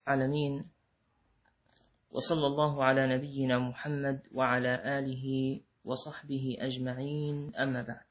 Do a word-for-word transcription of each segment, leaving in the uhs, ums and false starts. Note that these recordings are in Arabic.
العالمين، وصلى الله على نبينا محمد وعلى آله وصحبه أجمعين، أما بعد.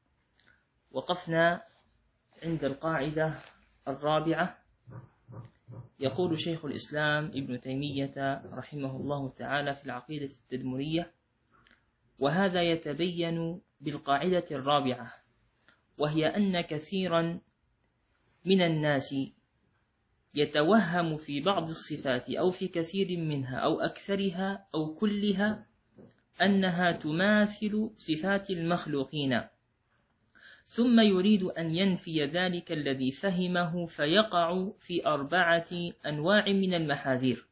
وقفنا عند القاعدة الرابعة. يقول شيخ الإسلام ابن تيمية رحمه الله تعالى في العقيدة التدمرية: وهذا يتبين بالقاعدة الرابعة، وهي أن كثيرا من الناس يتوهم في بعض الصفات أو في كثير منها أو أكثرها أو كلها أنها تماثل صفات المخلوقين، ثم يريد أن ينفي ذلك الذي فهمه، فيقع في أربعة أنواع من المحاذير.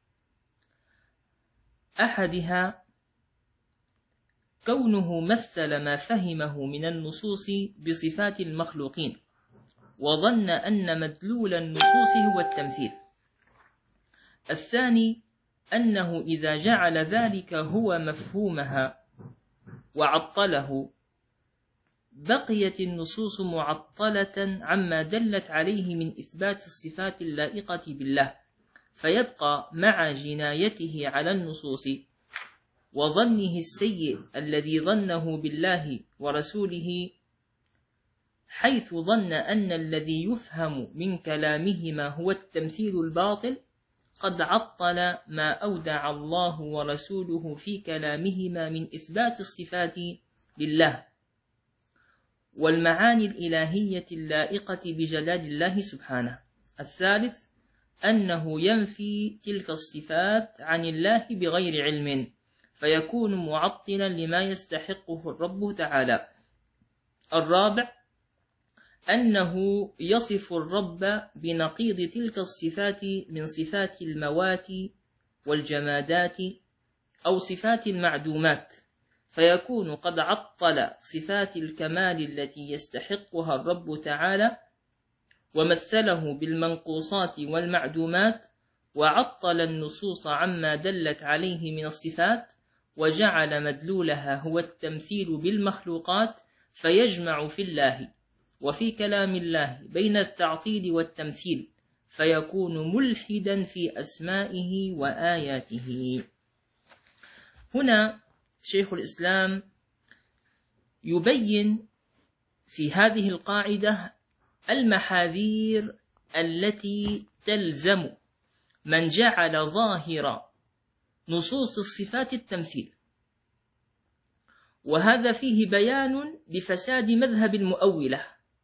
أحدها كونه مثل ما فهمه من النصوص بصفات المخلوقين، وظن أن مدلول النصوص هو التمثيل. الثاني أنه إذا جعل ذلك هو مفهومها وعطله، بقيت النصوص معطلة عما دلت عليه من إثبات الصفات اللائقة بالله، فيبقى مع جنايته على النصوص وظنه السيء الذي ظنه بالله ورسوله، حيث ظن أن الذي يفهم من كلامهما هو التمثيل الباطل، قد عطل ما أودع الله ورسوله في كلامهما من إثبات الصفات لله والمعاني الإلهية اللائقة بجلال الله سبحانه. الثالث أنه ينفي تلك الصفات عن الله بغير علم، فيكون معطلا لما يستحقه الرب تعالى. الرابع أنه يصف الرب بنقيض تلك الصفات من صفات الموات والجمادات أو صفات المعدومات، فيكون قد عطل صفات الكمال التي يستحقها الرب تعالى، ومثله بالمنقوصات والمعدومات، وعطل النصوص عما دلت عليه من الصفات، وجعل مدلولها هو التمثيل بالمخلوقات، فيجمع في الله وفي كلام الله بين التعطيل والتمثيل، فيكون ملحدا في أسمائه وآياته. هنا شيخ الإسلام يبين في هذه القاعدة المحاذير التي تلزم من جعل ظاهر نصوص الصفات التمثيل، وهذا فيه بيان لفساد مذهب المؤولة،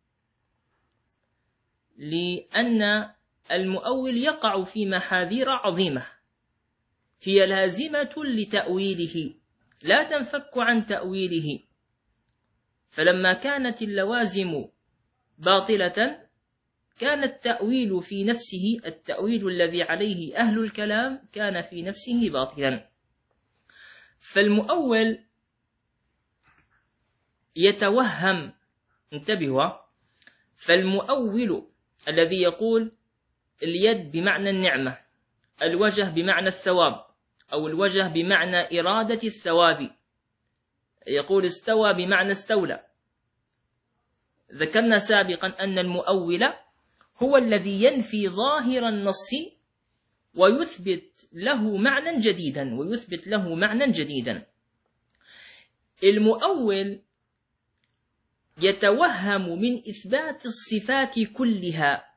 لأن المؤول يقع في محاذير عظيمة هي لازمة لتأويله لا تنفك عن تأويله. فلما كانت اللوازم باطلة كان التأويل في نفسه، التأويل الذي عليه أهل الكلام كان في نفسه باطلا. فالمؤول يتوهم، انتبهوا، فالمؤول الذي يقول اليد بمعنى النعمة، الوجه بمعنى الثواب، أو الوجه بمعنى إرادة الثواب، يقول استوى بمعنى استولى. ذكرنا سابقا أن المؤول هو الذي ينفي ظاهر النص ويثبت له معنى جديدا ويثبت له معنى جديدا. المؤول يتوهم من إثبات الصفات كلها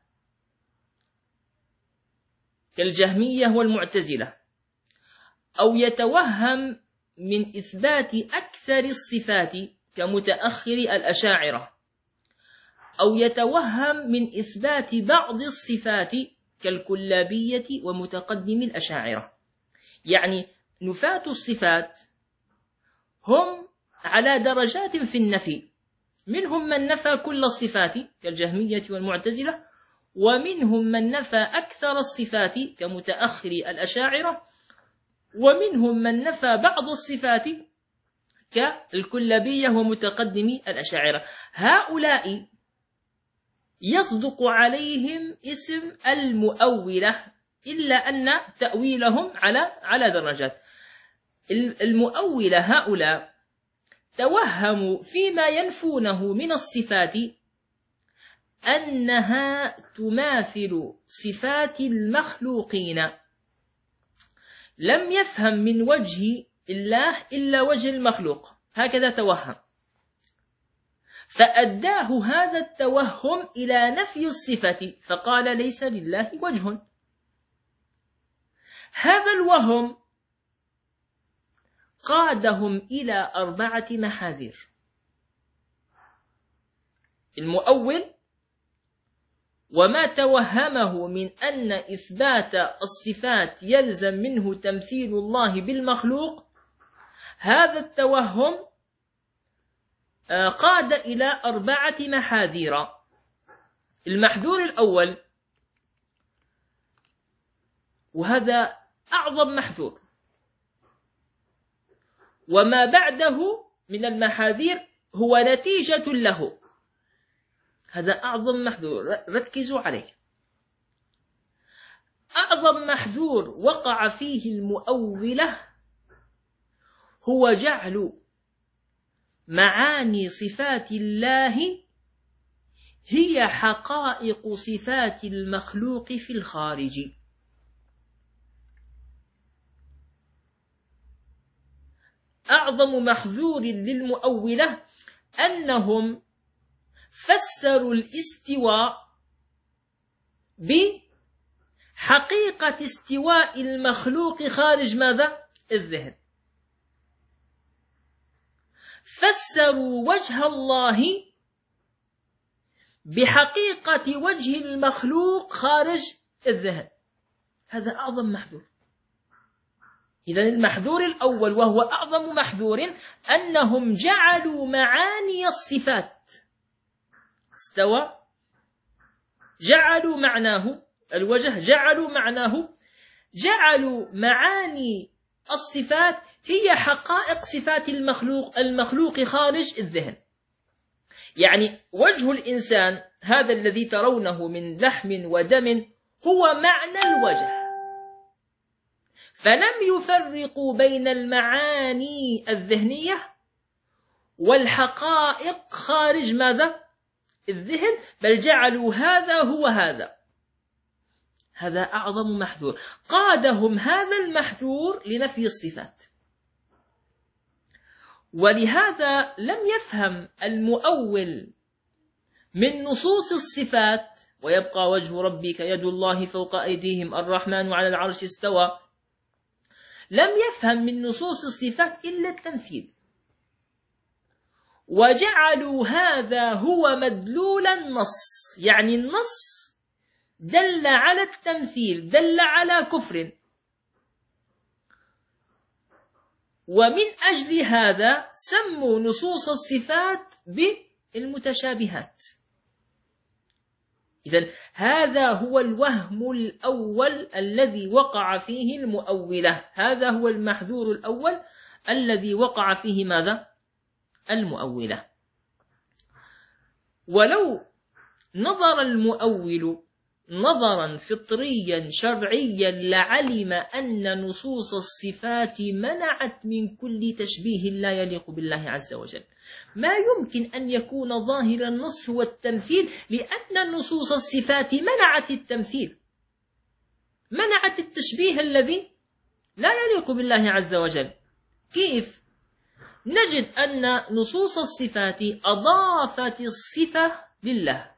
كالجهمية والمعتزلة، أو يتوهم من إثبات أكثر الصفات كمتأخر الأشاعرة، أو يتوهم من إثبات بعض الصفات كالكلابية ومتقدم الأشاعرة. يعني نفاة الصفات هم على درجات في النفي، منهم من نفى كل الصفات كالجهمية والمعتزلة، ومنهم من نفى أكثر الصفات كمتأخر الأشاعرة، ومنهم من نفى بعض الصفات كالكلابية ومتقدم الأشاعرة. هؤلاء يصدق عليهم اسم المؤولة، إلا أن تأويلهم على على درجات. المؤولة هؤلاء توهموا فيما ينفونه من الصفات أنها تماثل صفات المخلوقين، لم يفهم من وجه الله إلا وجه المخلوق، هكذا توهم، فأداه هذا التوهم إلى نفي الصفة، فقال ليس لله وجه. هذا الوهم قادهم إلى أربعة محاذير. المؤول وما توهمه من أن إثبات الصفات يلزم منه تمثيل الله بالمخلوق، هذا التوهم قاد إلى أربعة محاذير. المحذور الأول، وهذا أعظم محذور، وما بعده من المحاذير هو نتيجة له، هذا أعظم محذور، ركزوا عليه. أعظم محذور وقع فيه المؤولة هو جعل معاني صفات الله هي حقائق صفات المخلوق في الخارج. أعظم محذور للمؤولة أنهم فسروا الاستواء بحقيقة استواء المخلوق خارج ماذا؟ الذهن. فسروا وجه الله بحقيقة وجه المخلوق خارج الذهن، هذا أعظم محذور. إذن المحذور الأول وهو أعظم محذور أنهم جعلوا معاني الصفات، استوى جعلوا معناه الوجه، جعلوا معناه جعلوا معاني الصفات هي حقائق صفات المخلوق المخلوق خارج الذهن. يعني وجه الإنسان هذا الذي ترونه من لحم ودم هو معنى الوجه، فلم يفرقوا بين المعاني الذهنية والحقائق خارج ماذا؟ الذهن، بل جعلوا هذا هو هذا. هذا أعظم محذور، قادهم هذا المحذور لنفي الصفات. ولهذا لم يفهم المؤول من نصوص الصفات ويبقى وجه ربك يد الله فوق أيديهم الرحمن على العرش استوى، لم يفهم من نصوص الصفات إلا التمثيل، وجعلوا هذا هو مدلول النص. يعني النص دل على التمثيل، دل على كفر، ومن أجل هذا سموا نصوص الصفات بالمتشابهات. إذن هذا هو الوهم الأول الذي وقع فيه المؤولة، هذا هو المحذور الأول الذي وقع فيه ماذا؟ المؤولة. ولو نظر المؤول نظرا فطريا شرعيا لعلم أن نصوص الصفات منعت من كل تشبيه لا يليق بالله عز وجل. ما يمكن أن يكون ظاهر النص هو التمثيل، لأن نصوص الصفات منعت التمثيل، منعت التشبيه الذي لا يليق بالله عز وجل. كيف؟ نجد أن نصوص الصفات أضافت الصفة لله،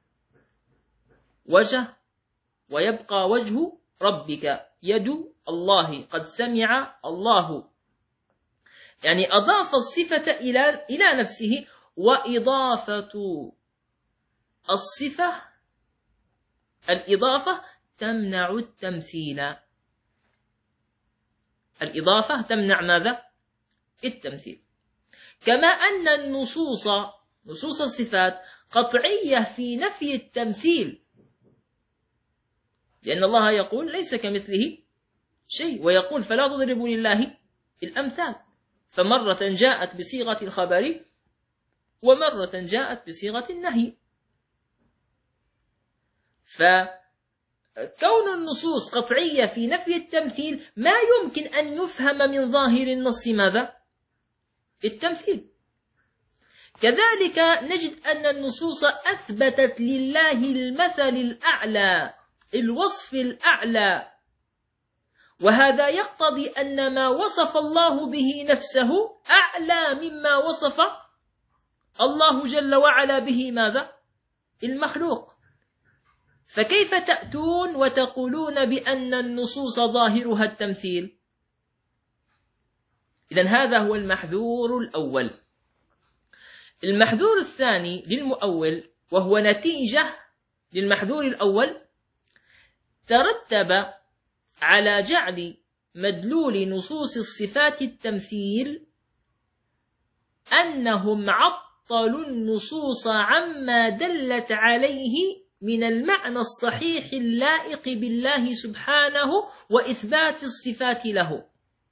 وجه ويبقى وجه ربك، يد الله قد سمع الله، يعني أضاف الصفة إلى إلى نفسه. وإضافة الصفة الإضافة تمنع التمثيل، الإضافة تمنع ماذا؟ التمثيل. كما أن النصوص نصوص الصفات قطعية في نفي التمثيل، لأن الله يقول ليس كمثله شيء، ويقول فلا تضربوا لله الأمثال، فمرة جاءت بصيغة الخبر ومرة جاءت بصيغة النهي. فكون النصوص قطعية في نفي التمثيل ما يمكن أن يفهم من ظاهر النص ماذا؟ التمثيل. كذلك نجد أن النصوص أثبتت لله المثل الأعلى، الوصف الأعلى، وهذا يقتضي أن ما وصف الله به نفسه أعلى مما وصف الله جل وعلا به ماذا؟ المخلوق. فكيف تأتون وتقولون بأن النصوص ظاهرها التمثيل؟ إذن هذا هو المحذور الأول. المحذور الثاني للمؤول، وهو نتيجة للمحذور الأول، ترتب على جعل مدلول نصوص الصفات التمثيل أنهم عطلوا النصوص عما دلت عليه من المعنى الصحيح اللائق بالله سبحانه وإثبات الصفات له.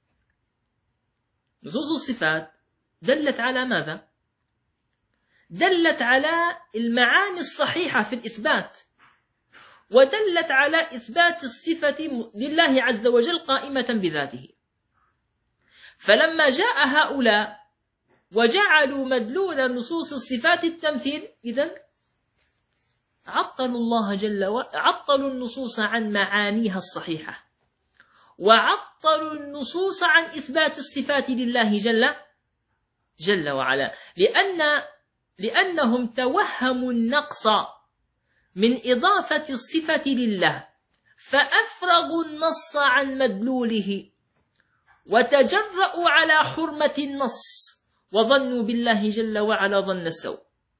نصوص الصفات دلت على ماذا؟ دلت على المعاني الصحيحة في الإثبات، ودلت على إثبات الصفة لله عز وجل قائمة بذاته. فلما جاء هؤلاء وجعلوا مدلول نصوص الصفات التمثيل، إذن عطلوا الله جل وعلا، عطلوا النصوص عن معانيها الصحيحة، وعطلوا النصوص عن إثبات الصفات لله جل جل وعلا، لأن لأنهم توهموا النقص من إضافة الصفة لله، فأفرغوا النص عن مدلوله، وتجرأوا على حرمة النص، وظنوا بالله جل وعلا ظن السوء.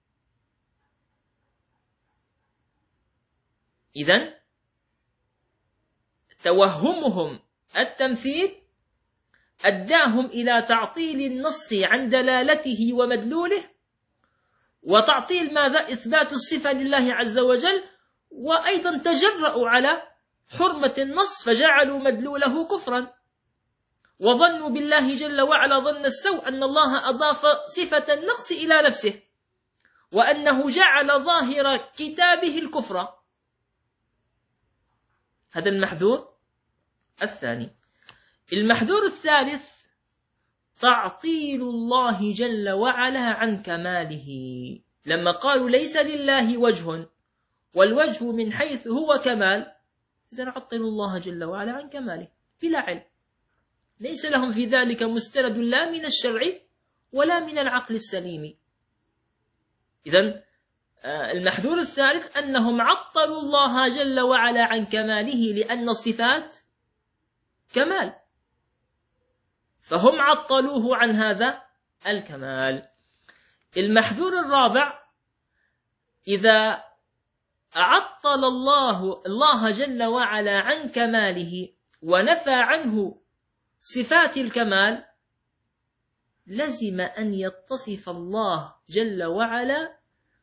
إذن توهمهم التمثيل أداهم إلى تعطيل النص عن دلالته ومدلوله، وتعطيل ماذا؟ إثبات الصفة لله عز وجل، وأيضا تجرأوا على حرمة النص فجعلوا مدلوله كفرا، وظنوا بالله جل وعلا ظن السوء أن الله أضاف صفة النقص إلى نفسه، وأنه جعل ظاهر كتابه الكفر. هذا المحذور الثاني. المحذور الثالث تعطيل الله جل وعلا عن كماله، لما قالوا ليس لله وجه، والوجه من حيث هو كمال، إذن عطلوا الله جل وعلا عن كماله بلا علم، ليس لهم في ذلك مستند لا من الشرع ولا من العقل السليم. إذن المحذور الثالث أنهم عطلوا الله جل وعلا عن كماله، لأن الصفات كمال، فهم عطلوه عن هذا الكمال. المحذور الرابع: إذا عطل الله الله جل وعلا عن كماله ونفى عنه صفات الكمال، لزم أن يتصف الله جل وعلا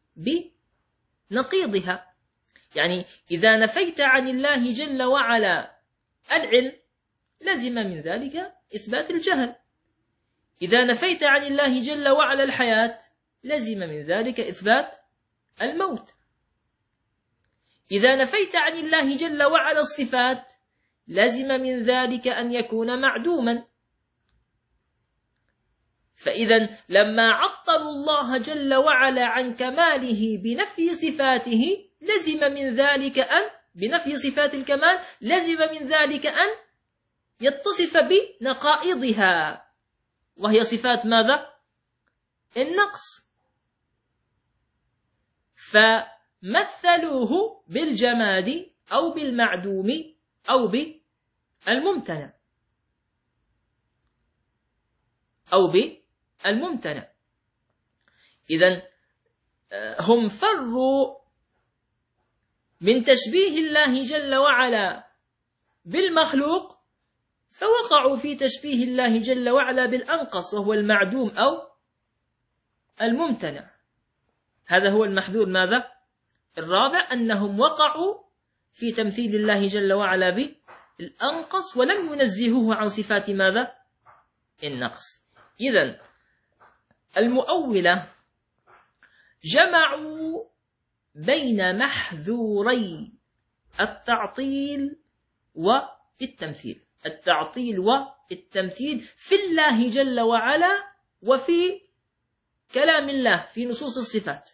بنقيضها. يعني إذا نفيت عن الله جل وعلا العلم، لزم من ذلك إثبات الجهل. إذا نفيت عن الله جل وعلا الحياة، لزم من ذلك إثبات الموت. إذا نفيت عن الله جل وعلا الصفات، لزم من ذلك أن يكون معدوما. فإذا لما عطلوا الله جل وعلا عن كماله بنفي صفاته، لزم من ذلك أن بنفي صفات الكمال لزم من ذلك أن يتصف بنقائضها، وهي صفات ماذا؟ النقص. فمثلوه بالجماد أو بالمعدوم أو بالممتنع أو بالممتنع. إذن هم فروا من تشبيه الله جل وعلا بالمخلوق، فوقعوا في تشبيه الله جل وعلا بالأنقص، وهو المعدوم أو الممتنع. هذا هو المحذور ماذا؟ الرابع، أنهم وقعوا في تمثيل الله جل وعلا بالأنقص، ولم ينزهوه عن صفات ماذا؟ النقص. إذن المؤولة جمعوا بين محذوري التعطيل والتمثيل، التعطيل والتمثيل في الله جل وعلا وفي كلام الله في نصوص الصفات.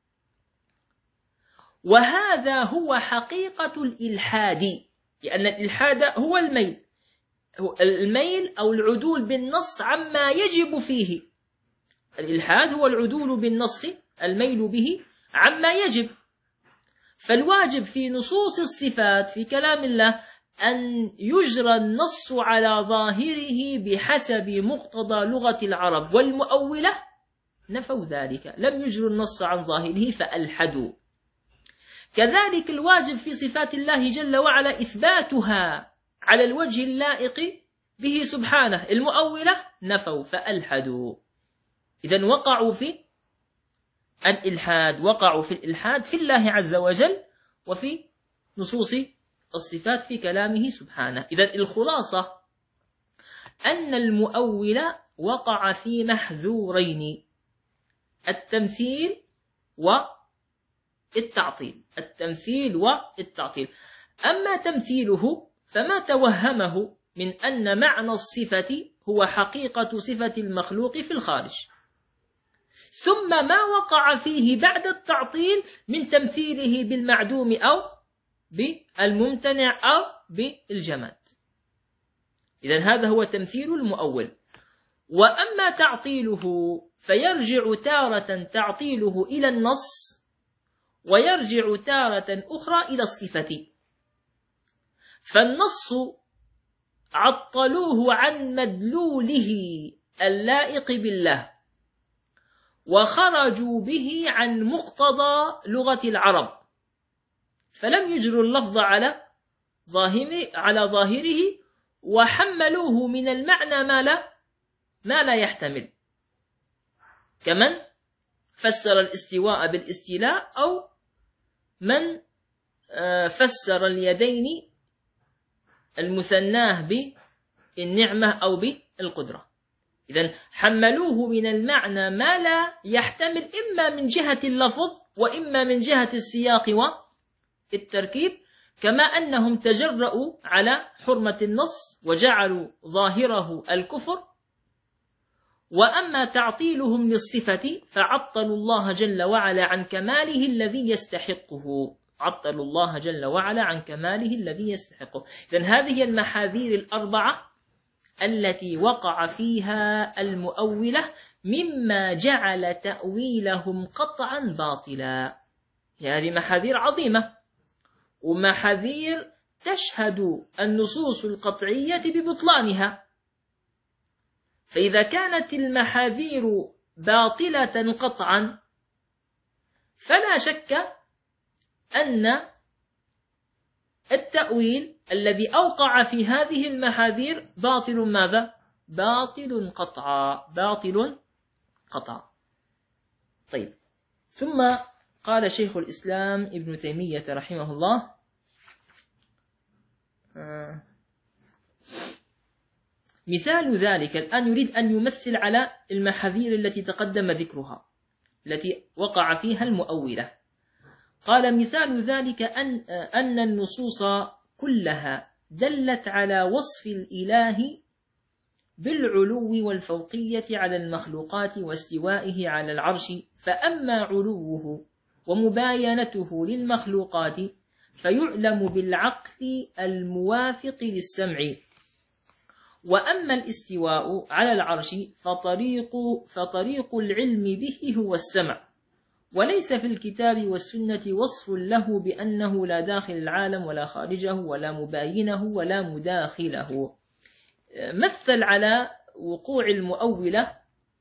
وهذا هو حقيقة الإلحاد، لأن الإلحاد هو الميل الميل أو العدول بالنص عما يجب فيه. الإلحاد هو العدول بالنص، الميل به عما يجب. فالواجب في نصوص الصفات في كلام الله أن يجرى النص على ظاهره بحسب مقتضى لغة العرب، والمؤولة نفوا ذلك، لم يجروا النص عن ظاهره فألحدوا. كذلك الواجب في صفات الله جل وعلا إثباتها على الوجه اللائق به سبحانه، المؤولة نفوا فألحدوا. إذن وقعوا في الإلحاد، وقعوا في الإلحاد في الله عز وجل وفي نصوص الصفات في كلامه سبحانه. إذن الخلاصة أن المؤول وقع في محذورين: التمثيل والتعطيل. التمثيل والتعطيل. أما تمثيله فما توهمه من أن معنى الصفة هو حقيقة صفة المخلوق في الخارج، ثم ما وقع فيه بعد التعطيل من تمثيله بالمعدوم أو بالممتنع أو بالجماد. إذن هذا هو تمثيل المؤول. وأما تعطيله فيرجع تارة تعطيله إلى النص، ويرجع تارة أخرى إلى الصفة. فالنص عطلوه عن مدلوله اللائق بالله، وخرجوا به عن مقتضى لغة العرب، فلم يجروا اللفظ على ظاهره على ظاهره وحملوه من المعنى ما لا ما لا يحتمل، كمن فسر الاستواء بالاستيلاء، أو من فسر اليدين المثناه بالنعمة أو بالقدرة. إذن حملوه من المعنى ما لا يحتمل، إما من جهة اللفظ وإما من جهة السياق والتركيب، كما أنهم تجرؤوا على حرمة النص وجعلوا ظاهره الكفر. وأما تعطيلهم للصفة فعطلوا الله جل وعلا عن كماله الذي يستحقه، عطلوا الله جل وعلا عن كماله الذي يستحقه. إذن هذه المحاذير الأربعة التي وقع فيها المؤولة مما جعل تأويلهم قطعا باطلا. هذه محاذير عظيمة، ومحاذير تشهد النصوص القطعية ببطلانها. فإذا كانت المحاذير باطلة قطعا فلا شك أن التأويل الذي أوقع في هذه المحاذير باطل. ماذا؟ باطل قطعا، باطل قطعا. طيب، ثم قال شيخ الإسلام ابن تيمية رحمه الله: آه مثال ذلك، الآن يريد أن يمثل على المحاذير التي تقدم ذكرها التي وقع فيها المؤولة. قال: مثال ذلك أن, أن النصوص كلها دلت على وصف الإله بالعلو والفوقية على المخلوقات واستوائه على العرش، فأما علوه ومباينته للمخلوقات فيعلم بالعقل الموافق للسمع، وأما الاستواء على العرش فطريق, فطريق العلم به هو السمع، وليس في الكتاب والسنة وصف له بأنه لا داخل العالم ولا خارجه ولا مباينه ولا مداخله. مثل على وقوع المؤولة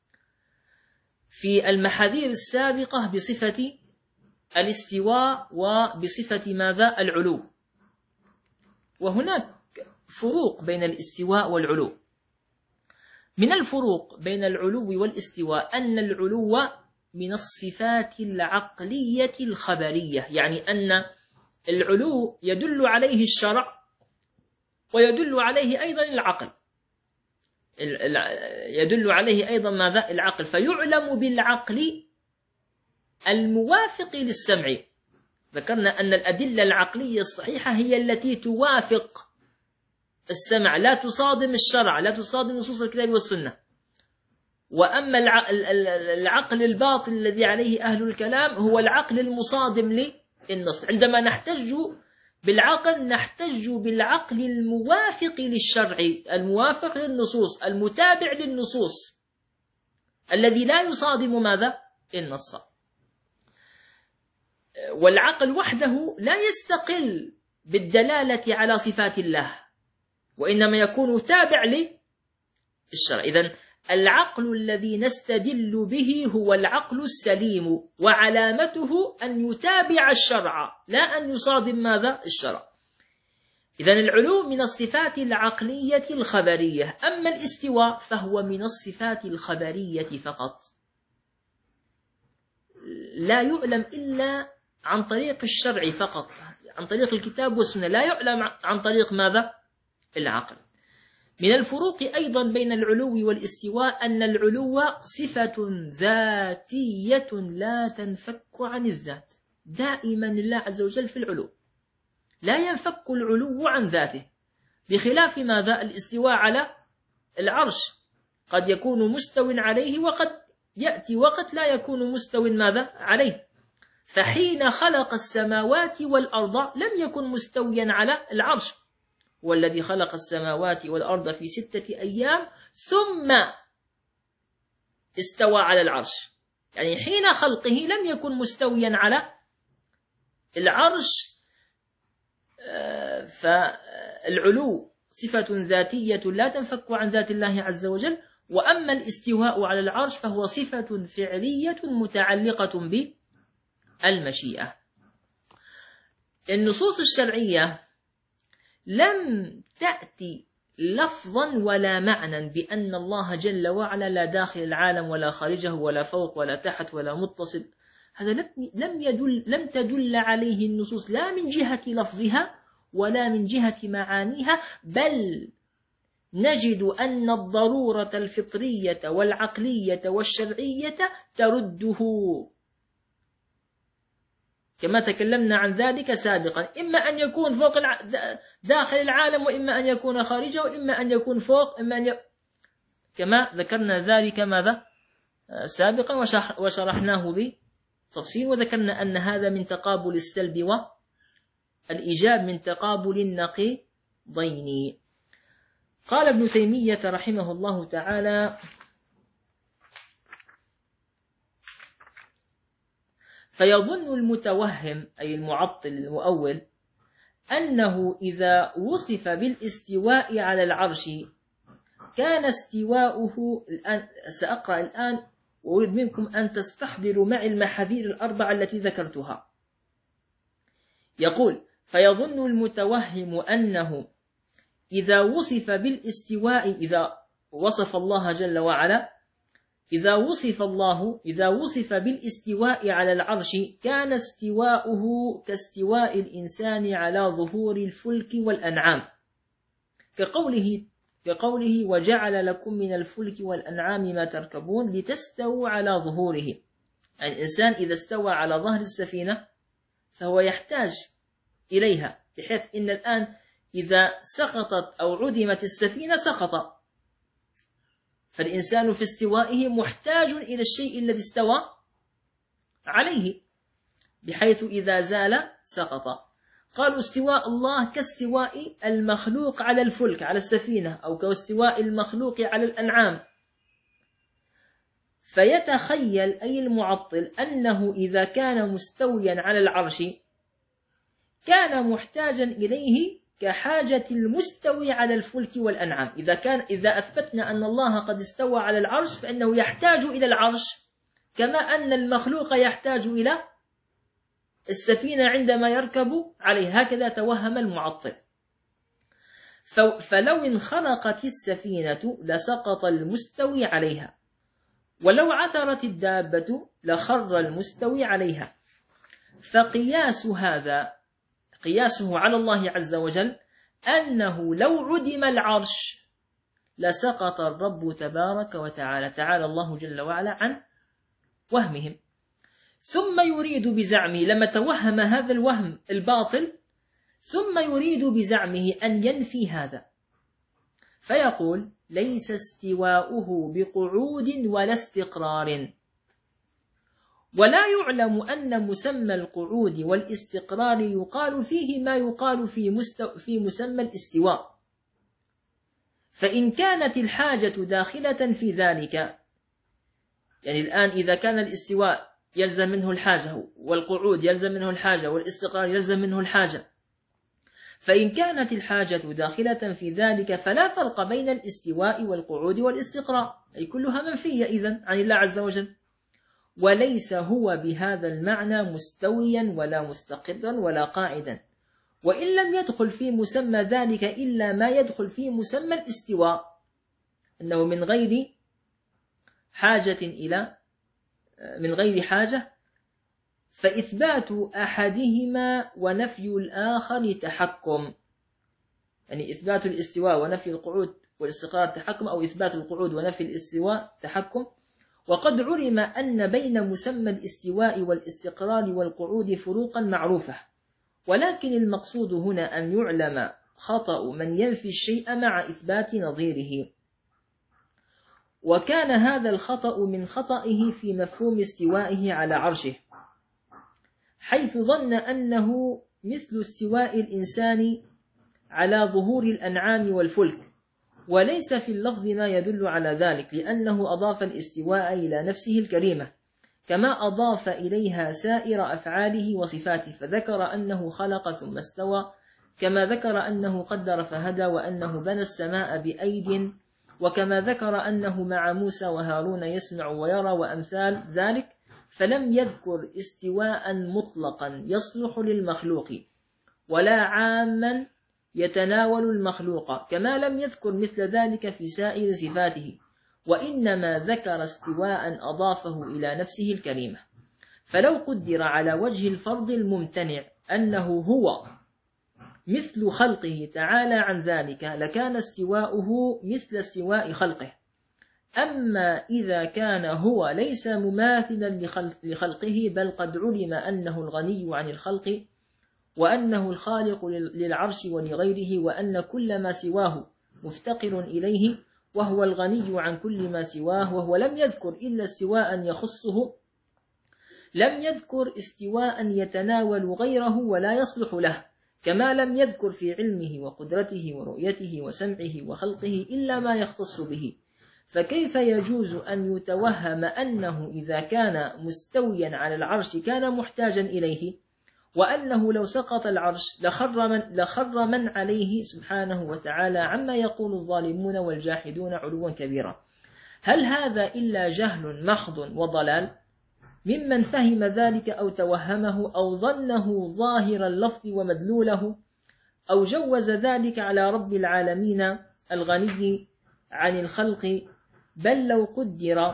في المحاذير السابقة بصفة الاستواء وبصفة ماذا؟ العلو. وهناك فروق بين الاستواء والعلو. من الفروق بين العلو والاستواء أن العلو من الصفات العقلية الخبرية، يعني أن العلو يدل عليه الشرع ويدل عليه أيضا العقل، يدل عليه أيضا ماذا؟ العقل، فيعلم بالعقل الموافق للسمع. ذكرنا أن الأدلة العقلية الصحيحة هي التي توافق السمع، لا تصادم الشرع، لا تصادم نصوص الكتاب والسنة. وأما العقل الباطل الذي عليه أهل الكلام هو العقل المصادم للنص. عندما نحتج بالعقل نحتج بالعقل الموافق للشرع، الموافق للنصوص، المتابع للنصوص، الذي لا يصادم ماذا؟ النص. والعقل وحده لا يستقل بالدلالة على صفات الله، وإنما يكون تابع للشرع. إذن العقل الذي نستدل به هو العقل السليم، وعلامته أن يتابع الشرع لا أن يصادم ماذا؟ الشرع. إذن العلو من الصفات العقلية الخبرية، أما الاستواء فهو من الصفات الخبرية فقط، لا يعلم إلا عن طريق الشرع فقط، عن طريق الكتاب والسنة، لا يعلم عن طريق ماذا؟ العقل. من الفروق أيضا بين العلو والاستواء أن العلو صفة ذاتية لا تنفك عن الذات، دائما الله عز وجل في العلو، لا ينفك العلو عن ذاته، بخلاف ماذا؟ الاستواء على العرش، قد يكون مستو عليه وقد يأتي وقت لا يكون مستو ماذا؟ عليه. فحين خلق السماوات والأرض لم يكن مستويا على العرش، والذي خلق السماوات والأرض في ستة أيام ثم استوى على العرش، يعني حين خلقه لم يكن مستويا على العرش. فالعلو صفة ذاتية لا تنفك عن ذات الله عز وجل، وأما الاستواء على العرش فهو صفة فعلية متعلقة بالمشيئة. النصوص الشرعية لم تأتي لفظا ولا معنى بأن الله جل وعلا لا داخل العالم ولا خارجه ولا فوق ولا تحت ولا متصل، هذا لم يدل لم تدل عليه النصوص لا من جهة لفظها ولا من جهة معانيها، بل نجد أن الضرورة الفطرية والعقلية والشرعية ترده، كما تكلمنا عن ذلك سابقا، إما أن يكون فوق الع... داخل العالم، وإما أن يكون خارجه، وإما أن يكون فوق، إما أن ي... كما ذكرنا ذلك ماذا سابقا وشرحناه بتفصيل، وذكرنا أن هذا من تقابل السلب والإيجاب، من تقابل النقيضين. قال ابن تيمية رحمه الله تعالى: فيظن المتوهم أي المعطل المؤول أنه إذا وصف بالاستواء على العرش كان استواؤه، الآن سأقرأ الآن وأريد منكم أن تستحضروا معي المحاذير الأربعة التي ذكرتها. يقول: فيظن المتوهم أنه إذا وصف بالاستواء، إذا وصف الله جل وعلا، إذا وصف الله إذا وصف بالاستواء على العرش كان استواؤه كاستواء الإنسان على ظهور الفلك والأنعام، كقوله كقوله وجعل لكم من الفلك والأنعام ما تركبون لتستووا على ظهوره. الإنسان إذا استوى على ظهر السفينة فهو يحتاج إليها، بحيث إن الآن إذا سقطت أو عدمت السفينة سقط، فالإنسان في استوائه محتاج إلى الشيء الذي استوى عليه، بحيث إذا زال سقط. قالوا استواء الله كاستواء المخلوق على الفلك على السفينة، أو كاستواء المخلوق على الأنعام. فيتخيل أي المعطل أنه إذا كان مستويا على العرش كان محتاجا إليه كحاجة المستوي على الفلك والأنعام. إذا كان إذا أثبتنا أن الله قد استوى على العرش فإنه يحتاج إلى العرش كما أن المخلوق يحتاج إلى السفينة عندما يركب عليه، هكذا توهم المعطل. فلو انخرقت السفينة لسقط المستوي عليها، ولو عثرت الدابة لخر المستوي عليها. فقياس هذا قياسه على الله عز وجل أنه لو عدم العرش لسقط الرب تبارك وتعالى، تعالى الله جل وعلا عن وهمهم. ثم يريد بزعمه، لما توهم هذا الوهم الباطل، ثم يريد بزعمه أن ينفي هذا، فيقول ليس استواؤه بقعود ولا استقرار، ولا يعلم أن مسمى القعود والاستقرار يقال فيه ما يقال في, مستو في مسمى الاستواء. فإن كانت الحاجة داخلة في ذلك، يعني الآن إذا كان الاستواء يلزم منه الحاجة، والقعود يلزم منه الحاجة، والاستقرار يلزم منه الحاجة، فإن كانت الحاجة داخلة في ذلك فلا فرق بين الاستواء والقعود والاستقرار، أي كلها منفية إذن عن الله عز وجل. وليس هو بهذا المعنى مستويا ولا مستقرا ولا قاعدا، وإن لم يدخل في مسمى ذلك إلا ما يدخل في مسمى الاستواء، أنه من غير حاجة إلى من غير حاجة، فإثبات أحدهما ونفي الآخر تحكم، يعني إثبات الاستواء ونفي القعود والاستقرار تحكم، أو إثبات القعود ونفي الاستواء تحكم. وقد علم أن بين مسمى الاستواء والاستقرار والقعود فروقا معروفة، ولكن المقصود هنا أن يعلم خطأ من ينفي الشيء مع إثبات نظيره. وكان هذا الخطأ من خطئه في مفهوم استوائه على عرشه، حيث ظن أنه مثل استواء الإنسان على ظهور الأنعام والفلك، وليس في اللفظ ما يدل على ذلك، لأنه أضاف الاستواء إلى نفسه الكريمة، كما أضاف إليها سائر أفعاله وصفاته، فذكر أنه خلق ثم استوى، كما ذكر أنه قدر فهدى، وأنه بنى السماء بأيد، وكما ذكر أنه مع موسى وهارون يسمع ويرى وأمثال ذلك، فلم يذكر استواء مطلقا يصلح للمخلوق ولا عاما يتناول المخلوق، كما لم يذكر مثل ذلك في سائر صفاته، وإنما ذكر استواء أضافه إلى نفسه الكريمة. فلو قدر على وجه الفرض الممتنع أنه هو مثل خلقه تعالى عن ذلك، لكان استواؤه مثل استواء خلقه. أما إذا كان هو ليس مماثلا لخلقه، بل قد علم أنه الغني عن الخلق، وأنه الخالق للعرش ولغيره، وأن كل ما سواه مفتقر إليه، وهو الغني عن كل ما سواه، وهو لم يذكر إلا استواء يخصه، لم يذكر استواء يتناول غيره ولا يصلح له، كما لم يذكر في علمه وقدرته ورؤيته وسمعه وخلقه إلا ما يختص به. فكيف يجوز أن يتوهم أنه إذا كان مستويا على العرش كان محتاجا إليه، وأنه لو سقط العرش لخر من, لخر من عليه سبحانه وتعالى، عما يقول الظالمون والجاحدون علوا كبيرا؟ هل هذا إلا جهل محض وضلال ممن فهم ذلك أو توهمه أو ظنه ظاهر اللفظ ومدلوله، أو جوز ذلك على رب العالمين الغني عن الخلق؟ بل لو قدر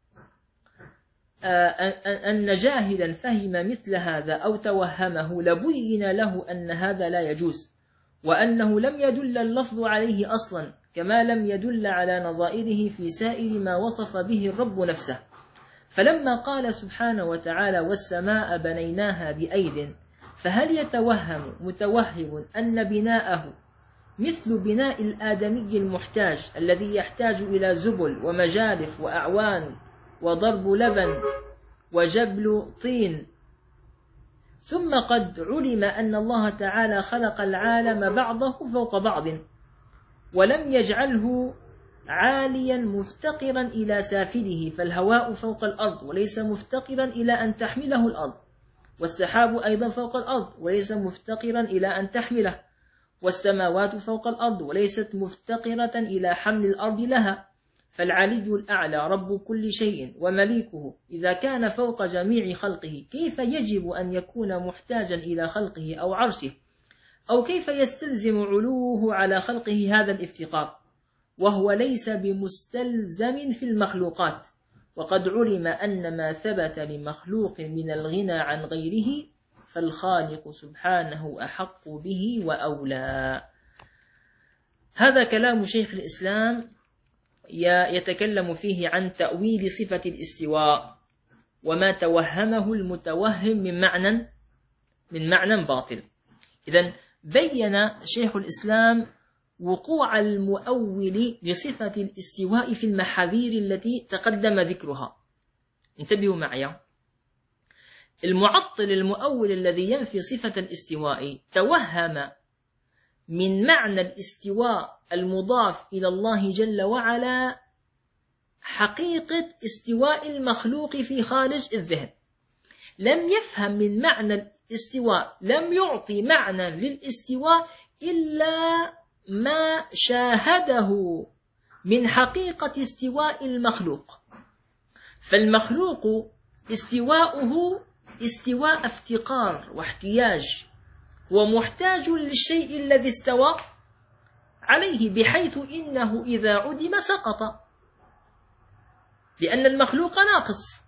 أن جاهلا فهم مثل هذا أو توهمه لبين له أن هذا لا يجوز، وأنه لم يدل اللفظ عليه أصلا، كما لم يدل على نظائره في سائر ما وصف به الرب نفسه. فلما قال سبحانه وتعالى والسماء بنيناها بأيد، فهل يتوهم متوهم أن بناءه مثل بناء الآدمي المحتاج الذي يحتاج إلى زبل ومجارف وأعوان وضرب لبن وجبل طين؟ ثم قد علم أن الله تعالى خلق العالم بعضه فوق بعض، ولم يجعله عاليا مفتقرا إلى سافله، فالهواء فوق الأرض وليس مفتقرا إلى أن تحمله الأرض، والسحاب أيضا فوق الأرض وليس مفتقرا إلى أن تحمله، والسماوات فوق الأرض وليست مفتقرة إلى حمل الأرض لها. فالعلي الأعلى رب كل شيء ومليكه إذا كان فوق جميع خلقه، كيف يجب أن يكون محتاجا إلى خلقه أو عرشه؟ أو كيف يستلزم علوه على خلقه هذا الافتقار، وهو ليس بمستلزم في المخلوقات؟ وقد علم أن ما ثبت لمخلوق من الغنى عن غيره فالخالق سبحانه أحق به وأولى. هذا كلام شيخ الإسلام يتكلم فيه عن تأويل صفة الاستواء، وما توهمه المتوهم من معنى من معنى باطل. إذن بين شيخ الإسلام وقوع المؤول لصفة الاستواء في المحاذير التي تقدم ذكرها. انتبهوا معي، المعطل المؤول الذي ينفي صفة الاستواء توهم من معنى الاستواء المضاف إلى الله جل وعلا حقيقة استواء المخلوق في خارج الذهن، لم يفهم من معنى الاستواء، لم يعطي معنى للاستواء إلا ما شاهده من حقيقة استواء المخلوق. فالمخلوق استواؤه استواء افتقار واحتياج، ومحتاج للشيء الذي استوى عليه، بحيث إنه إذا عدم سقط، لأن المخلوق ناقص.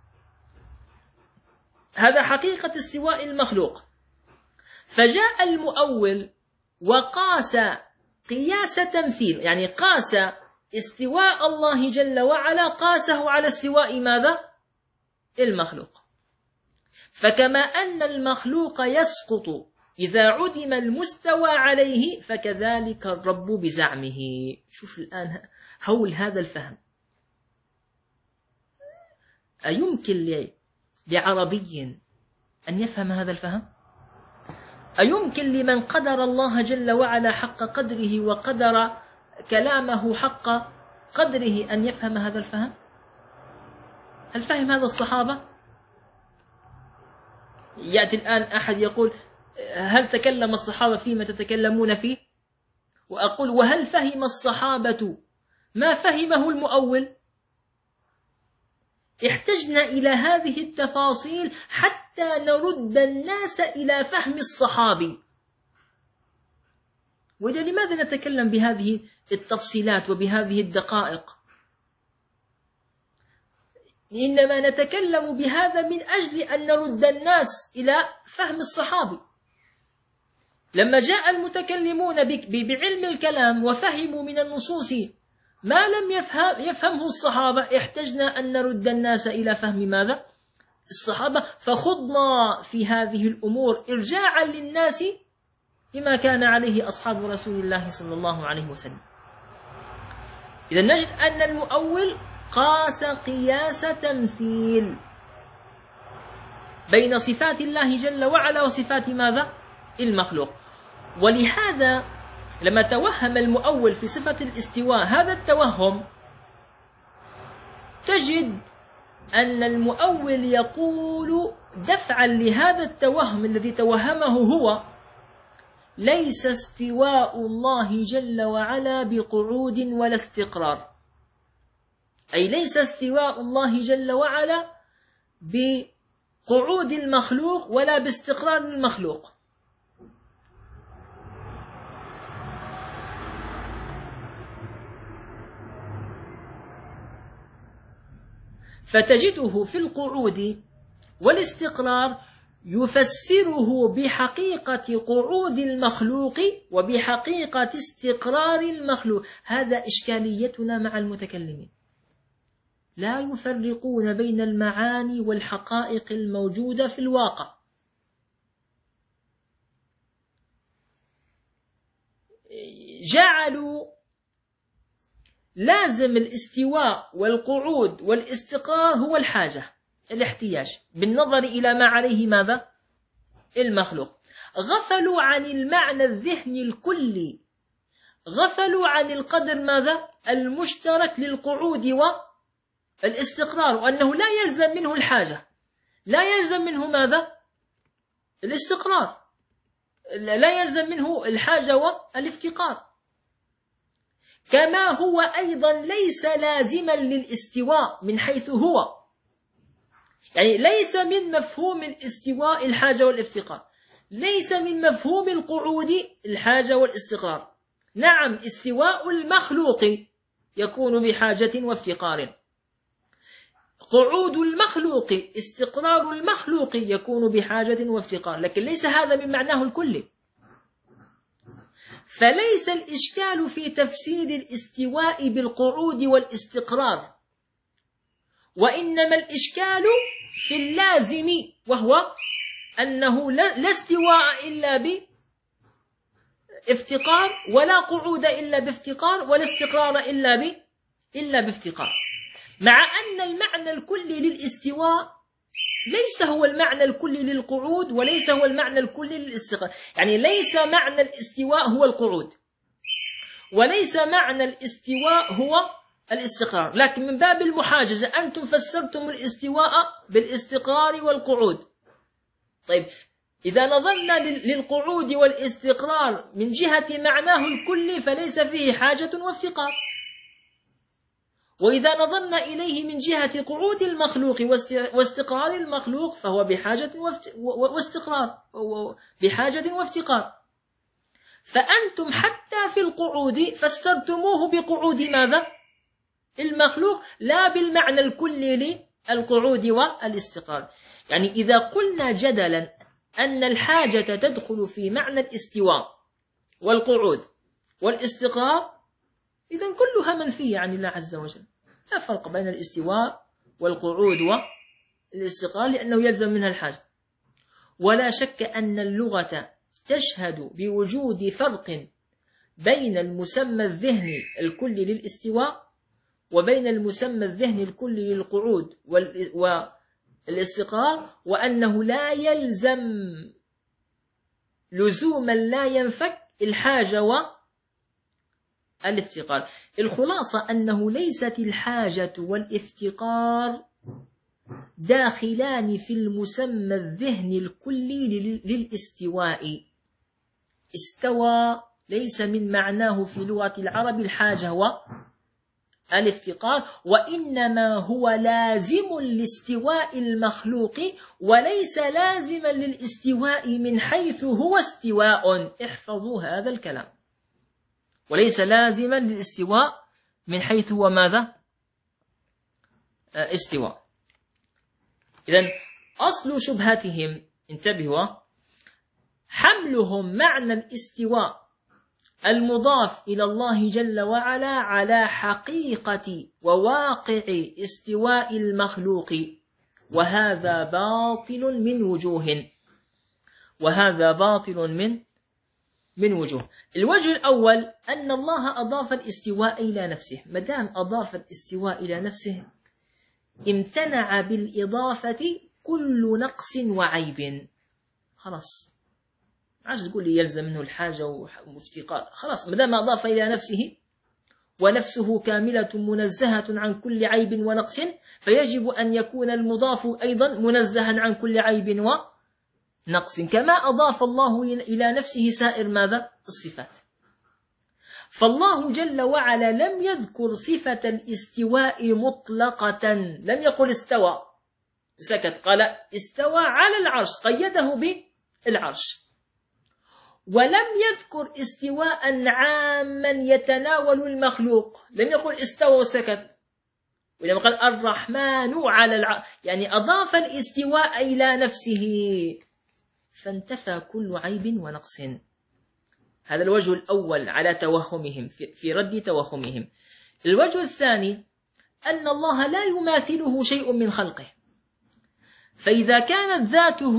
هذا حقيقة استواء المخلوق. فجاء المؤول وقاس قياس تمثيل، يعني قاس استواء الله جل وعلا، قاسه على استواء ماذا؟ المخلوق. فكما أن المخلوق يسقط إذا عدم المستوى عليه، فكذلك الرب بزعمه. شوف الآن هول هذا الفهم. أيمكن لعربي أن يفهم هذا الفهم؟ أيمكن لمن قدر الله جل وعلا حق قدره وقدر كلامه حق قدره أن يفهم هذا الفهم؟ هل فهم هذا الصحابة؟ يأتي الآن أحد يقول هل تكلم الصحابة فيما تتكلمون فيه؟ وأقول وهل فهم الصحابة ما فهمه المؤول؟ احتجنا إلى هذه التفاصيل حتى نرد الناس إلى فهم الصحابي. ولماذا نتكلم بهذه التفصيلات وبهذه الدقائق؟ إنما نتكلم بهذا من أجل أن نرد الناس إلى فهم الصحابي. لما جاء المتكلمون بعلم الكلام وفهموا من النصوص ما لم يفهم يفهمه الصحابة، احتجنا أن نرد الناس إلى فهم ماذا؟ الصحابة. فخضنا في هذه الأمور إرجاعا للناس لما كان عليه أصحاب رسول الله صلى الله عليه وسلم. إذا نجد أن المؤول قاس قياس تمثيل بين صفات الله جل وعلا وصفات ماذا؟ المخلوق. ولهذا لما توهم المؤول في صفة الاستواء هذا التوهم، تجد أن المؤول يقول دفعا لهذا التوهم الذي توهمه هو: ليس استواء الله جل وعلا بقعود ولا استقرار، أي ليس استواء الله جل وعلا بقعود المخلوق ولا باستقرار المخلوق. فتجده في القعود والاستقرار يفسره بحقيقة قعود المخلوق وبحقيقة استقرار المخلوق. هذا إشكاليتنا مع المتكلمين، لا يفرقون بين المعاني والحقائق الموجودة في الواقع. جعلوا لازم الاستواء والقعود والاستقرار هو الحاجة، الاحتياج، بالنظر إلى ما عليه ماذا؟ المخلوق. غفلوا عن المعنى الذهني الكلي، غفلوا عن القدر ماذا؟ المشترك للقعود والاستقرار، وأنه لا يلزم منه الحاجة، لا يلزم منه ماذا؟ الاستقرار، لا يلزم منه الحاجة والافتقار. كما هو أيضا ليس لازما للاستواء من حيث هو، يعني ليس من مفهوم الاستواء الحاجة والافتقار، ليس من مفهوم القعود الحاجة والاستقرار. نعم، استواء المخلوق يكون بحاجة وافتقار، قعود المخلوق، استقرار المخلوق يكون بحاجة وافتقار، لكن ليس هذا من معناه الكلي. فليس الإشكال في تفسير الاستواء بالقعود والاستقرار، وإنما الإشكال في اللازم، وهو أنه لا استواء إلا افتقار، ولا قعود إلا بافتقار، ولا استقرار إلا ب إلا بافتقار. مع أن المعنى الكلي للاستواء ليس هو المعنى الكلي للقعود، وليس هو المعنى الكلي للاستقرار. يعني ليس معنى الاستواء هو القعود، وليس معنى الاستواء هو الاستقرار، لكن من باب المحاجزة أنتم فسرتم الاستواء بالاستقرار والقعود. طيب إذا نظرنا للقعود والاستقرار من جهة معناه الكلي فليس فيه حاجة وافتقار، وإذا نظرنا إليه من جهة قعود المخلوق واستقرار المخلوق فهو بحاجة واستقرار بحاجة وافتقار. فأنتم حتى في القعود فسرتموه بقعود ماذا؟ المخلوق، لا بالمعنى الكلي للقعود والاستقرار. يعني إذا قلنا جدلا أن الحاجة تدخل في معنى الاستواء والقعود والاستقرار، إذن كلها منفية عن الله عز وجل، لا فرق بين الاستواء والقعود والاستقرار لأنه يلزم منها الحاجة. ولا شك أن اللغة تشهد بوجود فرق بين المسمى الذهني الكلي للاستواء وبين المسمى الذهني الكلي للقعود والاستقرار، وأنه لا يلزم لزوما لا ينفك الحاجة والافتقار. الخلاصة أنه ليست الحاجة والافتقار داخلان في المسمى الذهني الكلي للاستواء. استوى ليس من معناه في لغة العرب الحاجة والافتقار، وإنما هو لازم لاستواء المخلوق وليس لازما للاستواء من حيث هو استواء. احفظوا هذا الكلام، وليس لازما للاستواء من حيث هو ماذا؟ استواء. إذن أصل شبهتهم، انتبهوا، حملهم معنى الاستواء المضاف إلى الله جل وعلا على حقيقة وواقع استواء المخلوق، وهذا باطل من وجوه، وهذا باطل من من وجوه. الوجه الأول أن الله أضاف الاستواء إلى نفسه، مدام أضاف الاستواء إلى نفسه امتنع بالإضافة كل نقص وعيب. خلاص عاش تقول لي يلزم منه الحاجة وافتقار، خلاص مدام أضاف إلى نفسه ونفسه كاملة منزهة عن كل عيب ونقص، فيجب أن يكون المضاف أيضا منزها عن كل عيب ونقص، كما أضاف الله إلى نفسه سائر ماذا؟ الصفات. فالله جل وعلا لم يذكر صفة الاستواء مطلقة، لم يقل استوى وسكت، قال استوى على العرش، قيده بالعرش، ولم يذكر استواء عاما يتناول المخلوق، لم يقل استوى وسكت، ولما قال الرحمن على العرش يعني أضاف الاستواء إلى نفسه، فانتفى كل عيب ونقص. هذا الوجه الأول على توهمهم، في رد توهمهم. الوجه الثاني أن الله لا يماثله شيء من خلقه، فإذا كانت ذاته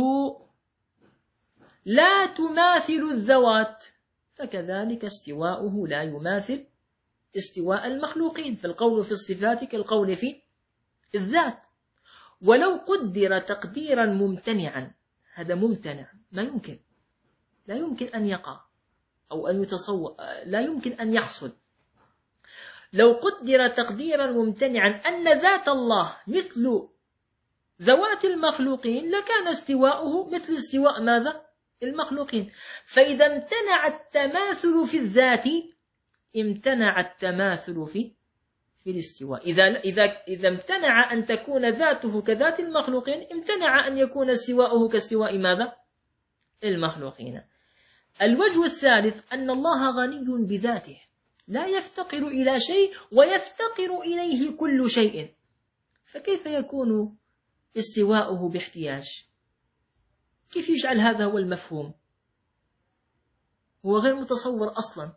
لا تماثل الذوات فكذلك استواؤه لا يماثل استواء المخلوقين، فالقول في الصفات كالقول في الذات. ولو قدر تقديرا ممتنعا، هذا ممتنع ما يمكن، لا يمكن أن يقع أو أن يتصور، لا يمكن أن يحصل. لو قدر تقديرا ممتنعا أن ذات الله مثل ذوات المخلوقين لكان استواؤه مثل استواء ماذا؟ المخلوقين. فإذا امتنع التماثل في الذات امتنع التماثل في في الاستواء. إذا إذا إذا امتنع أن تكون ذاته كذات المخلوقين امتنع أن يكون استواؤه كاستواء ماذا؟ المخلوقين. الوجه الثالث أن الله غني بذاته لا يفتقر إلى شيء ويفتقر إليه كل شيء، فكيف يكون استواؤه باحتياج؟ كيف يجعل هذا هو المفهوم؟ هو غير متصور أصلا.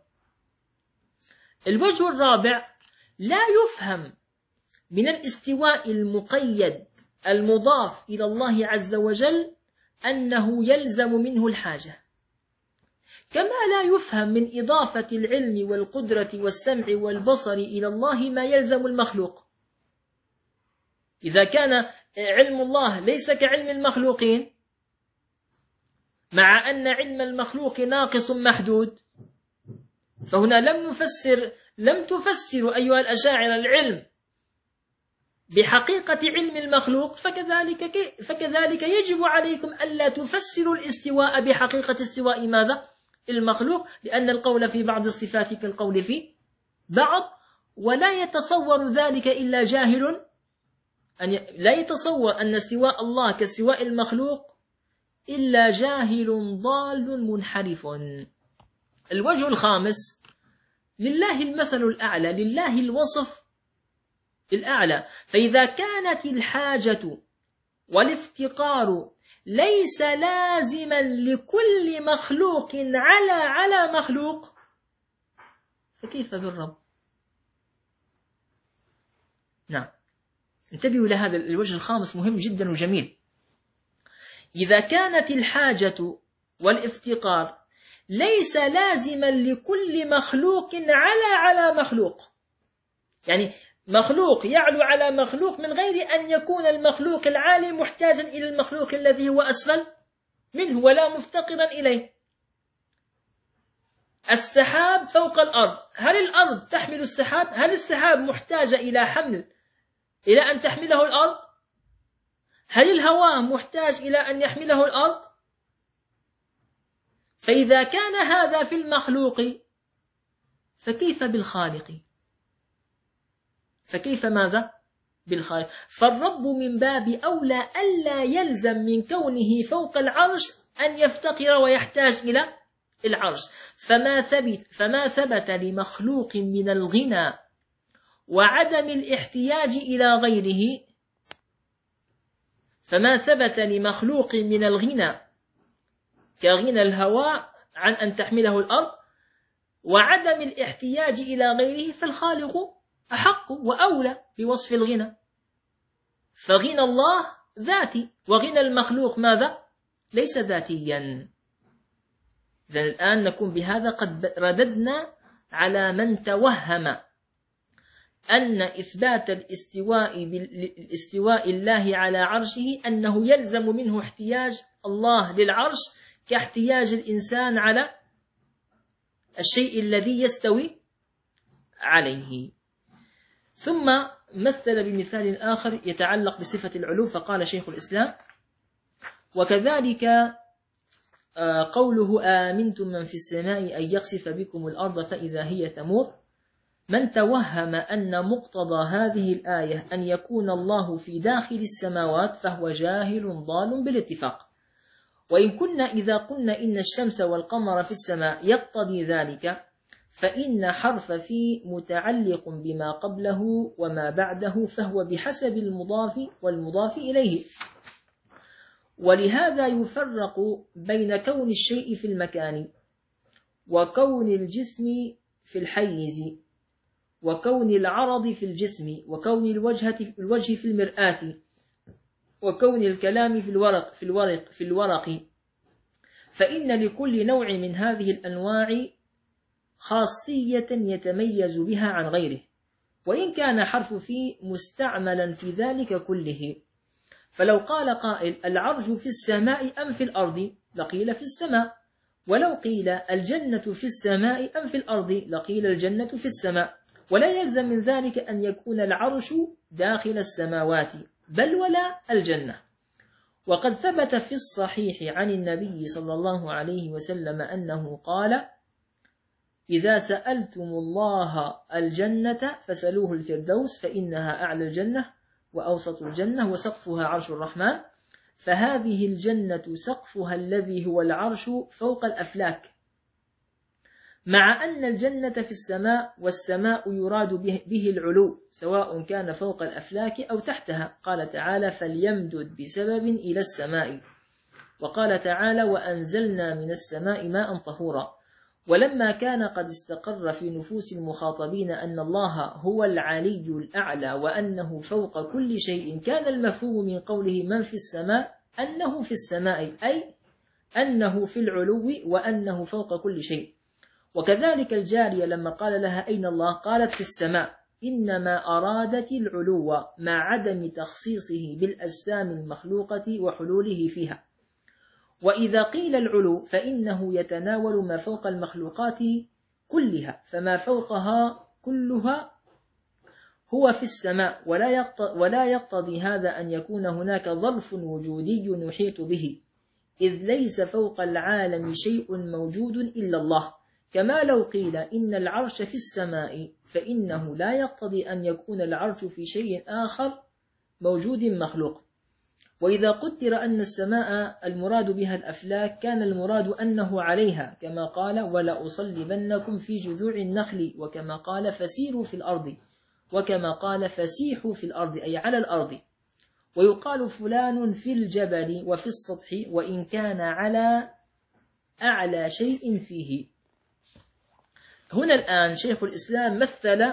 الوجه الرابع لا يفهم من الاستواء المقيد المضاف إلى الله عز وجل أنه يلزم منه الحاجة. كما لا يفهم من إضافة العلم والقدرة والسمع والبصر إلى الله ما يلزم المخلوق. إذا كان علم الله ليس كعلم المخلوقين، مع أن علم المخلوق ناقص محدود، فهنا لم نفسر لم تفسر أيها الأشاعرة العلم بحقيقة علم المخلوق، فكذلك فكذلك يجب عليكم ألا تفسروا الاستواء بحقيقة استواء ماذا؟ المخلوق، لأن القول في بعض الصفات كالقول في بعض، ولا يتصور ذلك إلا جاهل، أن ي... لا يتصور أن استواء الله كاستواء المخلوق إلا جاهل ضال منحرف. الوجه الخامس: لله المثل الأعلى، لله الوصف الأعلى. فإذا كانت الحاجة والافتقار ليس لازما لكل مخلوق على على مخلوق، فكيف بالرب؟ نعم، انتبهوا لهذا الوجه الخامس، مهم جدا وجميل. إذا كانت الحاجة والافتقار ليس لازما لكل مخلوق على على مخلوق، يعني مخلوق يعلو على مخلوق من غير أن يكون المخلوق العالي محتاجا إلى المخلوق الذي هو أسفل منه ولا مفتقرا إليه. السحاب فوق الأرض، هل الأرض تحمل السحاب؟ هل السحاب محتاجة إلى حمل إلى أن تحمله الأرض؟ هل الهواء محتاج إلى أن يحمله الأرض؟ فإذا كان هذا في المخلوق فكيف بالخالق؟ فكيف ماذا؟ بالخالق. فالرب من باب أولى ألا يلزم من كونه فوق العرش أن يفتقر ويحتاج إلى العرش. فما ثبت, فما ثبت لمخلوق من الغنى وعدم الاحتياج إلى غيره فما ثبت لمخلوق من الغنى كغنى الهواء عن أن تحمله الأرض وعدم الاحتياج إلى غيره، فالخالق أحق وأولى بوصف الغنى. فغنى الله ذاتي وغنى المخلوق ماذا؟ ليس ذاتيا. إذن الآن نكون بهذا قد رددنا على من توهم أن إثبات الاستواء بالاستواء الله على عرشه أنه يلزم منه احتياج الله للعرش كاحتياج الإنسان على الشيء الذي يستوي عليه. ثم مثل بمثال آخر يتعلق بصفة العلو، فقال شيخ الإسلام: وكذلك قوله آمنتم من في السماء أن يخسف بكم الأرض فإذا هي تمور، من توهم أن مقتضى هذه الآية أن يكون الله في داخل السماوات فهو جاهل ضال بالاتفاق. وإن كنا إذا قلنا إن الشمس والقمر في السماء يقتضي ذلك، فإن حرف في متعلق بما قبله وما بعده، فهو بحسب المضاف والمضاف إليه. ولهذا يفرق بين كون الشيء في المكان وكون الجسم في الحيز وكون العرض في الجسم وكون الوجه في المرآة وكون الكلام في الورق في الورق في الورق فإن لكل نوع من هذه الأنواع خاصية يتميز بها عن غيره، وإن كان حرف في مستعملا في ذلك كله. فلو قال قائل العرش في السماء أم في الأرض لقيل في السماء، ولو قيل الجنة في السماء أم في الأرض لقيل الجنة في السماء، ولا يلزم من ذلك أن يكون العرش داخل السماوات بل ولا الجنة. وقد ثبت في الصحيح عن النبي صلى الله عليه وسلم أنه قال: إذا سألتم الله الجنة فسألوه الفردوس فإنها أعلى الجنة وأوسط الجنة وسقفها عرش الرحمن، فهذه الجنة سقفها الذي هو العرش فوق الأفلاك، مع أن الجنة في السماء، والسماء يراد به العلو سواء كان فوق الأفلاك أو تحتها. قال تعالى: فليمدد بسبب إلى السماء. وقال تعالى: وأنزلنا من السماء ماء طهورا. ولما كان قد استقر في نفوس المخاطبين أن الله هو العلي الأعلى وأنه فوق كل شيء، كان المفهوم من قوله من في السماء أنه في السماء، أي أنه في العلو وأنه فوق كل شيء. وكذلك الجارية لما قال لها أين الله قالت في السماء، إنما أرادت العلو مع عدم تخصيصه بالأجسام المخلوقة وحلوله فيها. وإذا قيل العلو فإنه يتناول ما فوق المخلوقات كلها، فما فوقها كلها هو في السماء، ولا يقتضي هذا أن يكون هناك ظرف وجودي يحيط به، إذ ليس فوق العالم شيء موجود إلا الله. كما لو قيل إن العرش في السماء، فإنه لا يقتضي أن يكون العرش في شيء آخر موجود مخلوق. وإذا قدر أن السماء المراد بها الأفلاك، كان المراد أنه عليها، كما قال ولا أصلبنكم في جذوع النخل، وكما قال فسيروا في الأرض، وكما قال فسيحوا في الأرض أي على الأرض. ويقال فلان في الجبل وفي السطح، وإن كان على أعلى شيء فيه. هنا الآن شيخ الإسلام مثل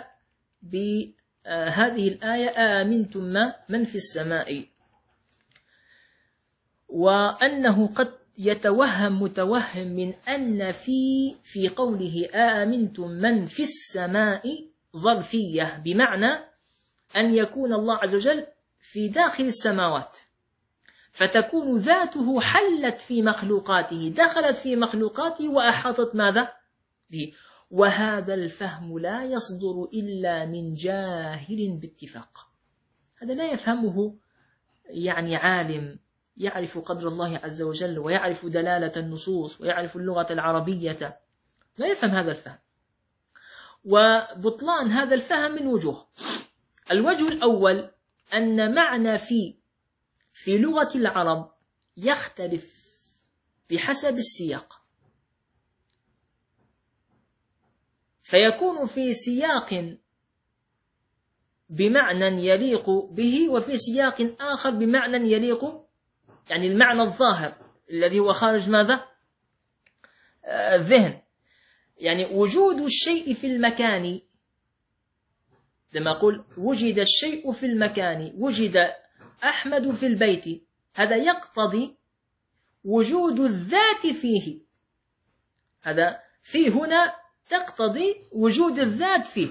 بهذه الآية آمنتم من في السماء، وأنه قد يتوهم متوهم من أن في في قوله آمنتم من في السماء ظرفية، بمعنى أن يكون الله عز وجل في داخل السماوات، فتكون ذاته حلت في مخلوقاته، دخلت في مخلوقاته وأحاطت ماذا به. وهذا الفهم لا يصدر إلا من جاهل باتفاق، هذا لا يفهمه يعني عالم يعرف قدر الله عز وجل ويعرف دلالة النصوص ويعرف اللغة العربية، لا يفهم هذا الفهم. وبطلان هذا الفهم من وجوه. الوجه الأول أن معنى في في لغة العرب يختلف بحسب السياق، فيكون في سياق بمعنى يليق به، وفي سياق آخر بمعنى يليق، يعني المعنى الظاهر الذي هو خارج ماذا؟ الذهن. يعني وجود الشيء في المكان، لما أقول وجد الشيء في المكان، وجد أحمد في البيت، هذا يقتضي وجود الذات فيه، هذا في هنا تقتضي وجود الذات فيه.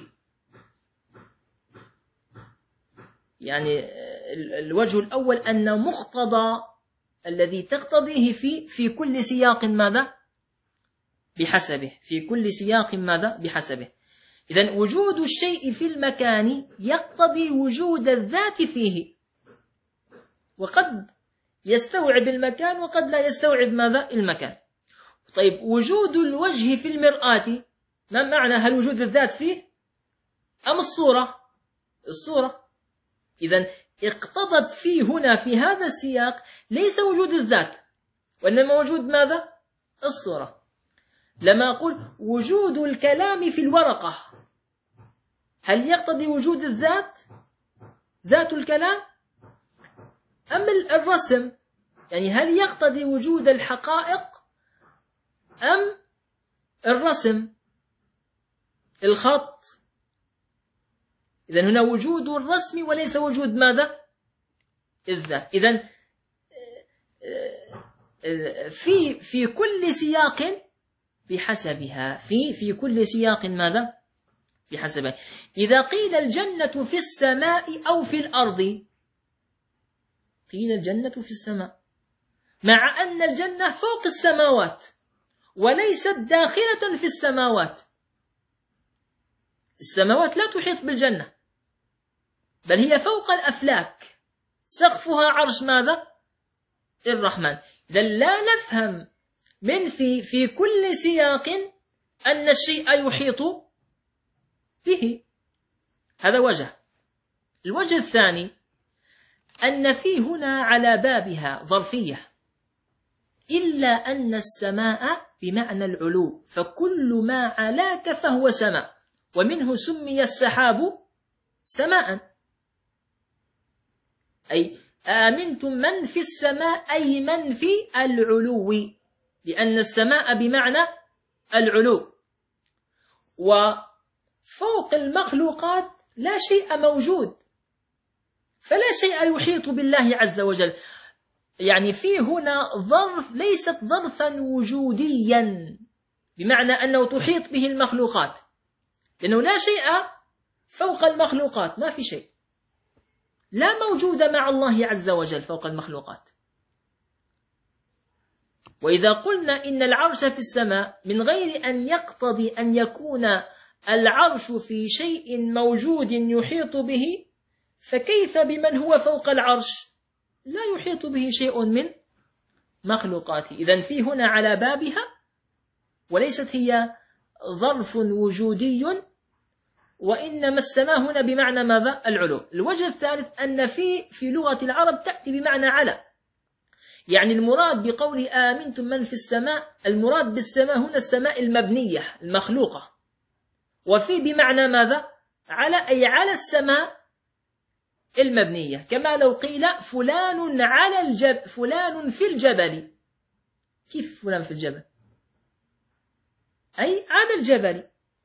يعني الوجه الأول أن مقتضى الذي تقتضيه في في كل سياق ماذا؟ بحسبه، في كل سياق ماذا؟ بحسبه. إذن وجود الشيء في المكان يقتضي وجود الذات فيه، وقد يستوعب المكان وقد لا يستوعب ماذا؟ المكان. طيب وجود الوجه في المرآة، ما معنى؟ هل وجود الذات فيه أم الصورة؟ الصورة. إذن اقتضت فيه هنا في هذا السياق ليس وجود الذات، وإنما وجود ماذا؟ الصورة. لما أقول وجود الكلام في الورقة، هل يقتضي وجود الذات، ذات الكلام، أم الرسم؟ يعني هل يقتضي وجود الحقائق أم الرسم، الخط؟ إذن هنا وجود الرسم وليس وجود ماذا؟ الذات. إذن في في كل سياق بحسبها، في في كل سياق ماذا؟ بحسبها. إذا قيل الجنة في السماء أو في الأرض، قيل الجنة في السماء، مع أن الجنة فوق السماوات وليست داخلة في السماوات. السماوات لا تحيط بالجنة، بل هي فوق الأفلاك، سقفها عرش ماذا؟ الرحمن. إذن لا نفهم من في في كل سياق أن الشيء يحيط به. هذا وجه. الوجه الثاني أن في هنا على بابها ظرفية، إلا أن السماء بمعنى العلو، فكل ما علاك فهو سماء، ومنه سمي السحاب سماء. أي آمنتم من في السماء، أي من في العلو، لأن السماء بمعنى العلو. وفوق المخلوقات لا شيء موجود، فلا شيء يحيط بالله عز وجل. يعني في هنا ظرف ليست ظرفا وجوديا بمعنى أنه تحيط به المخلوقات، لأنه لا شيء فوق المخلوقات، ما في شيء، لا موجود مع الله عز وجل فوق المخلوقات. وإذا قلنا إن العرش في السماء من غير أن يقتضي أن يكون العرش في شيء موجود يحيط به، فكيف بمن هو فوق العرش لا يحيط به شيء من مخلوقاته؟ إذن في هنا على بابها، وليست هي ظرف وجودي، وإنما السماء هنا بمعنى ماذا؟ العلو. الوجه الثالث أن في في لغة العرب تأتي بمعنى على، يعني المراد بقول آمنتم من في السماء، المراد بالسماء هنا السماء المبنية المخلوقة، وفي بمعنى ماذا؟ على، أي على السماء المبنية، كما لو قيل فلان على الجبل، فلان في الجبل. كيف فلان في الجبل؟ أي على الجبل.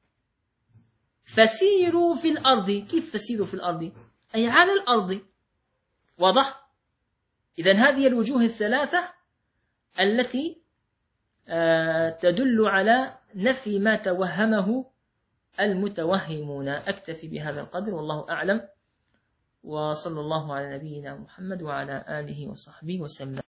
فسيروا في الأرض، كيف فسيروا في الأرض؟ أي على الأرض. واضح؟ إذن هذه الوجوه الثلاثة التي تدل على نفي ما توهمه المتوهمون. أكتفي بهذا القدر والله أعلم، وصلى الله على نبينا محمد وعلى آله وصحبه وسلم.